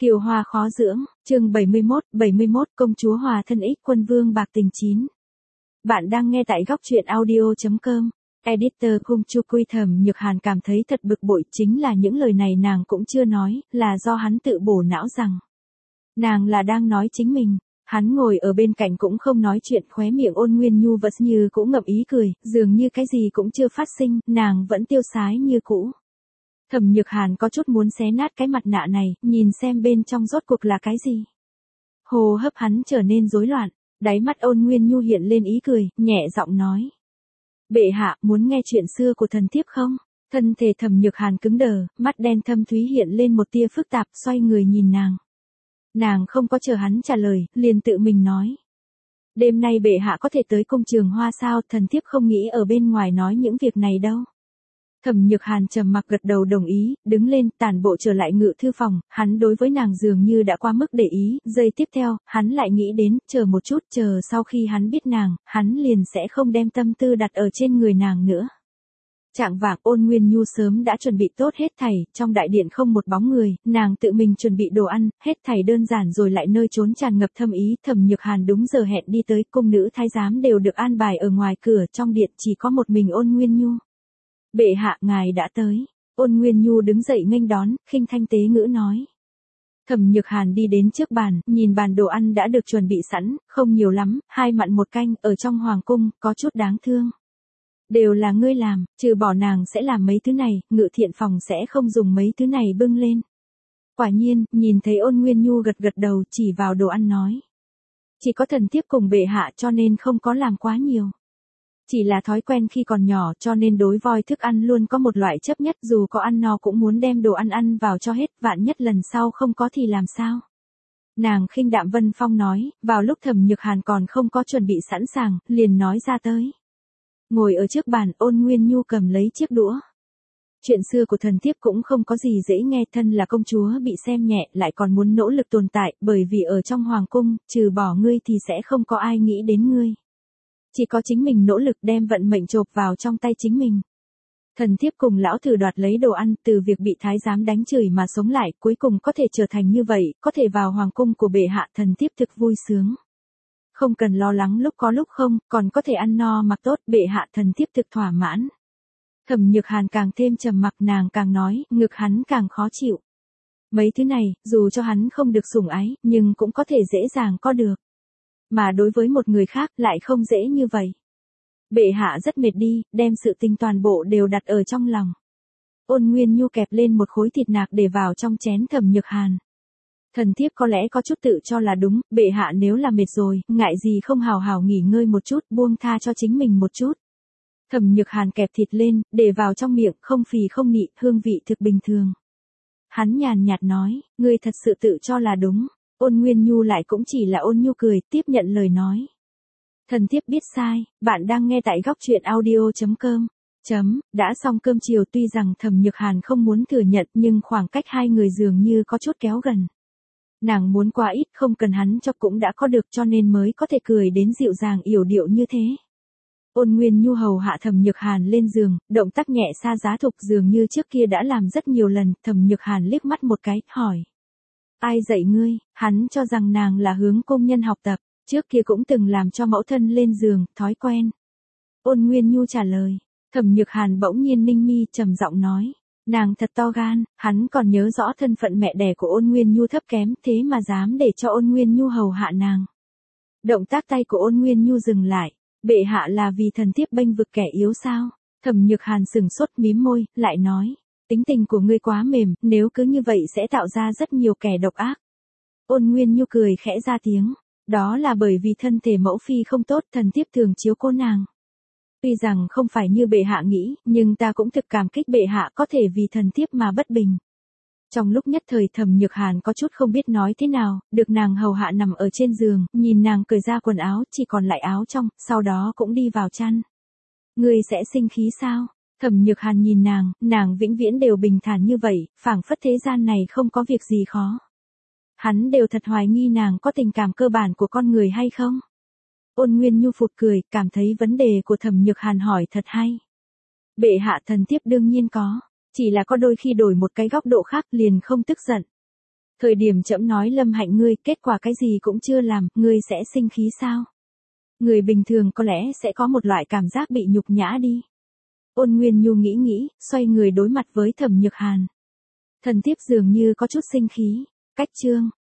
Kiều hoa khó dưỡng, chương 71 công chúa hòa thân ích quân vương bạc tình 9. Bạn đang nghe tại góc truyện audio.com. Editor Cung Chu Quy Thẩm Nhược Hàn cảm thấy thật bực bội, chính là những lời này nàng cũng chưa nói, là do hắn tự bổ não rằng nàng là đang nói chính mình. Hắn ngồi ở bên cạnh cũng không nói chuyện, khóe miệng Ôn Nguyên Nhu vẫn như cũng ngậm ý cười, dường như cái gì cũng chưa phát sinh, nàng vẫn tiêu sái như cũ. Thẩm Nhược Hàn có chút muốn xé nát cái mặt nạ này, nhìn xem bên trong rốt cuộc là cái gì. Hô hấp hắn trở nên rối loạn, đáy mắt Ôn Nguyên Nhu hiện lên ý cười, nhẹ giọng nói. Bệ hạ, muốn nghe chuyện xưa của thần thiếp không? Thân thể Thẩm Nhược Hàn cứng đờ, mắt đen thâm thúy hiện lên một tia phức tạp, xoay người nhìn nàng. Nàng không có chờ hắn trả lời, liền tự mình nói. Đêm nay bệ hạ có thể tới cung Trường Hoa sao, thần thiếp không nghĩ ở bên ngoài nói những việc này đâu. Thẩm Nhược Hàn trầm mặc gật đầu đồng ý, đứng lên, tản bộ trở lại ngự thư phòng, hắn đối với nàng dường như đã qua mức để ý, giây tiếp theo, hắn lại nghĩ đến, chờ một chút, chờ sau khi hắn biết nàng, hắn liền sẽ không đem tâm tư đặt ở trên người nàng nữa. Chạng vạng Ôn Nguyên Nhu sớm đã chuẩn bị tốt hết thảy, trong đại điện không một bóng người, nàng tự mình chuẩn bị đồ ăn, hết thảy đơn giản rồi lại nơi trốn tràn ngập thâm ý. Thẩm Nhược Hàn đúng giờ hẹn đi tới, cung nữ thái giám đều được an bài ở ngoài cửa, trong điện chỉ có một mình Ôn Nguyên Nhu. Bệ hạ, ngài đã tới. Ôn Nguyên Nhu đứng dậy nghênh đón, khinh thanh tế ngữ nói. Thẩm Nhược Hàn đi đến trước bàn, nhìn bàn đồ ăn đã được chuẩn bị sẵn, không nhiều lắm, 2 mặn 1 canh, ở trong hoàng cung, có chút đáng thương. Đều là ngươi làm, trừ bỏ nàng sẽ làm mấy thứ này, ngự thiện phòng sẽ không dùng mấy thứ này bưng lên. Quả nhiên, nhìn thấy Ôn Nguyên Nhu gật gật đầu, chỉ vào đồ ăn nói. Chỉ có thần thiếp cùng bệ hạ cho nên không có làm quá nhiều. Chỉ là thói quen khi còn nhỏ cho nên đối voi thức ăn luôn có một loại chấp nhất, dù có ăn no cũng muốn đem đồ ăn ăn vào cho hết, vạn nhất lần sau không có thì làm sao. Nàng khinh đạm Vân Phong nói, vào lúc Thẩm Nhược Hàn còn không có chuẩn bị sẵn sàng, liền nói ra tới. Ngồi ở trước bàn, Ôn Nguyên Nhu cầm lấy chiếc đũa. Chuyện xưa của thần thiếp cũng không có gì dễ nghe, thân là công chúa bị xem nhẹ lại còn muốn nỗ lực tồn tại, bởi vì ở trong hoàng cung, trừ bỏ ngươi thì sẽ không có ai nghĩ đến ngươi. Chỉ có chính mình nỗ lực đem vận mệnh chộp vào trong tay chính mình. Thần thiếp cùng lão thử đoạt lấy đồ ăn, từ việc bị thái giám đánh chửi mà sống lại, cuối cùng có thể trở thành như vậy, có thể vào hoàng cung của bệ hạ, thần thiếp thực vui sướng. Không cần lo lắng lúc có lúc không, còn có thể ăn no mặc tốt, bệ hạ, thần thiếp thực thỏa mãn. Thẩm Nhược Hàn càng thêm trầm mặc, nàng càng nói, ngực hắn càng khó chịu. Mấy thứ này, dù cho hắn không được sủng ái, nhưng cũng có thể dễ dàng có được. Mà đối với một người khác lại không dễ như vậy. Bệ hạ rất mệt đi, đem sự tình toàn bộ đều đặt ở trong lòng. Ôn Nguyên Nhu kẹp lên một khối thịt nạc để vào trong chén Thẩm Nhược Hàn. Thần thiếp có lẽ có chút tự cho là đúng, bệ hạ nếu là mệt rồi, ngại gì không hào hào nghỉ ngơi một chút, buông tha cho chính mình một chút. Thẩm Nhược Hàn kẹp thịt lên, để vào trong miệng, không phì không nị, hương vị thực bình thường. Hắn nhàn nhạt nói, ngươi thật sự tự cho là đúng. Ôn Nguyên Nhu lại cũng chỉ là ôn nhu cười, tiếp nhận lời nói. Thần thiếp biết sai, bạn đang nghe tại góc truyện audio.com. Đã xong cơm chiều, tuy rằng Thẩm Nhược Hàn không muốn thừa nhận nhưng khoảng cách hai người dường như có chút kéo gần. Nàng muốn quá ít, không cần hắn cho cũng đã có được, cho nên mới có thể cười đến dịu dàng yểu điệu như thế. Ôn Nguyên Nhu hầu hạ Thẩm Nhược Hàn lên giường, động tác nhẹ xa giá thục dường như trước kia đã làm rất nhiều lần. Thẩm Nhược Hàn liếc mắt một cái, hỏi. Ai dạy ngươi? Hắn cho rằng nàng là hướng công nhân học tập, trước kia cũng từng làm cho mẫu thân lên giường, thói quen. Ôn Nguyên Nhu trả lời. Thẩm Nhược Hàn bỗng nhiên ninh mi, trầm giọng nói. Nàng thật to gan, hắn còn nhớ rõ thân phận mẹ đẻ của Ôn Nguyên Nhu thấp kém, thế mà dám để cho Ôn Nguyên Nhu hầu hạ nàng. Động tác tay của Ôn Nguyên Nhu dừng lại. Bệ hạ là vì thần thiếp bênh vực kẻ yếu sao? Thẩm Nhược Hàn sừng sốt mím môi, lại nói. Tính tình của ngươi quá mềm, nếu cứ như vậy sẽ tạo ra rất nhiều kẻ độc ác. Ôn Nguyên Nhu cười khẽ ra tiếng. Đó là bởi vì thân thể mẫu phi không tốt, thần thiếp thường chiếu cố nàng. Tuy rằng không phải như bệ hạ nghĩ, nhưng ta cũng thực cảm kích bệ hạ có thể vì thần thiếp mà bất bình. Trong lúc nhất thời Thẩm Nhược Hàn có chút không biết nói thế nào, được nàng hầu hạ nằm ở trên giường, nhìn nàng cởi ra quần áo, chỉ còn lại áo trong, sau đó cũng đi vào chăn. Ngươi sẽ sinh khí sao? Thẩm Nhược Hàn nhìn nàng vĩnh viễn đều bình thản như vậy, phảng phất thế gian này không có việc gì khó. Hắn đều thật hoài nghi nàng có tình cảm cơ bản của con người hay không? Ôn Nguyên Nhu phụt cười, cảm thấy vấn đề của Thẩm Nhược Hàn hỏi thật hay. Bệ hạ, thần thiếp đương nhiên có, chỉ là có đôi khi đổi một cái góc độ khác liền không tức giận. Thời điểm trẫm nói Lâm Hạnh ngươi kết quả cái gì cũng chưa làm, ngươi sẽ sinh khí sao? Người bình thường có lẽ sẽ có một loại cảm giác bị nhục nhã đi. Ôn Nguyên Nhu nghĩ, xoay người đối mặt với Thẩm Nhược Hàn. Thần thiếp dường như có chút sinh khí. Cách chương.